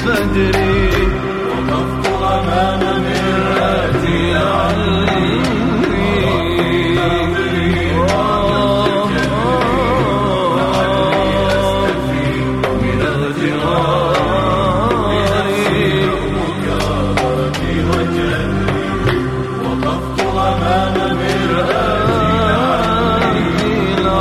فجري وقفت أمام مرآتي لعلي أستفيق من اغتراري بمكابرتي وجهي وقفت أمام مرآتي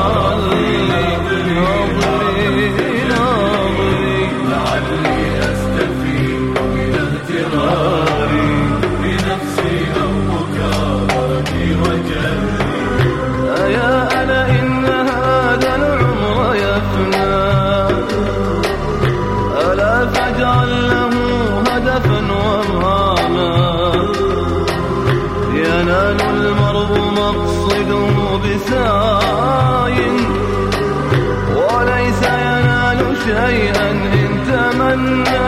لعلي أستفيق من اغتراري بنفسي أو مكابرتي وجهي أيا أنا إن هذا العمر يفنى ألا فاجعل له هدفا ومهاما ينال المرء مقصده بسعي وليس ينال شيئا إن تمنى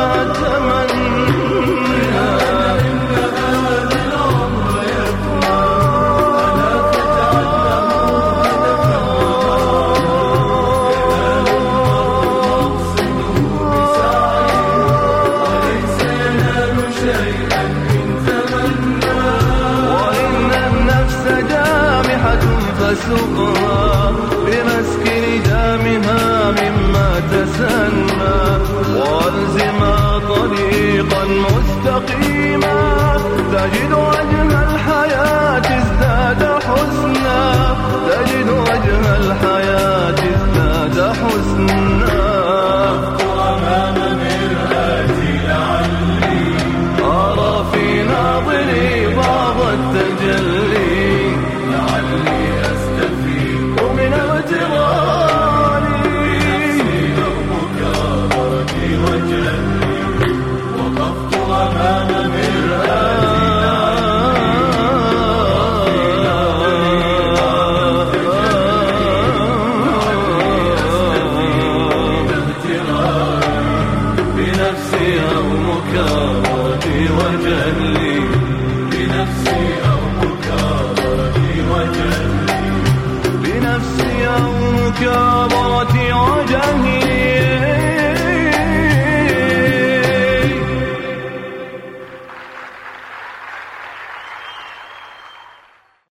فسقها بمسكن دامها مما تسنى والزما طريقا مستقيما تجد وجه الحياة ازداد حسنا تجد وجه الحياة ازداد حسنا أمام مرآتي لعلي أرى في ناظري بعض التجلي لعلي أستفيق من اغتراري أو مكابرتي وجهي وقفت أمام مرآتي بنفسي أو مكابرتي وجهي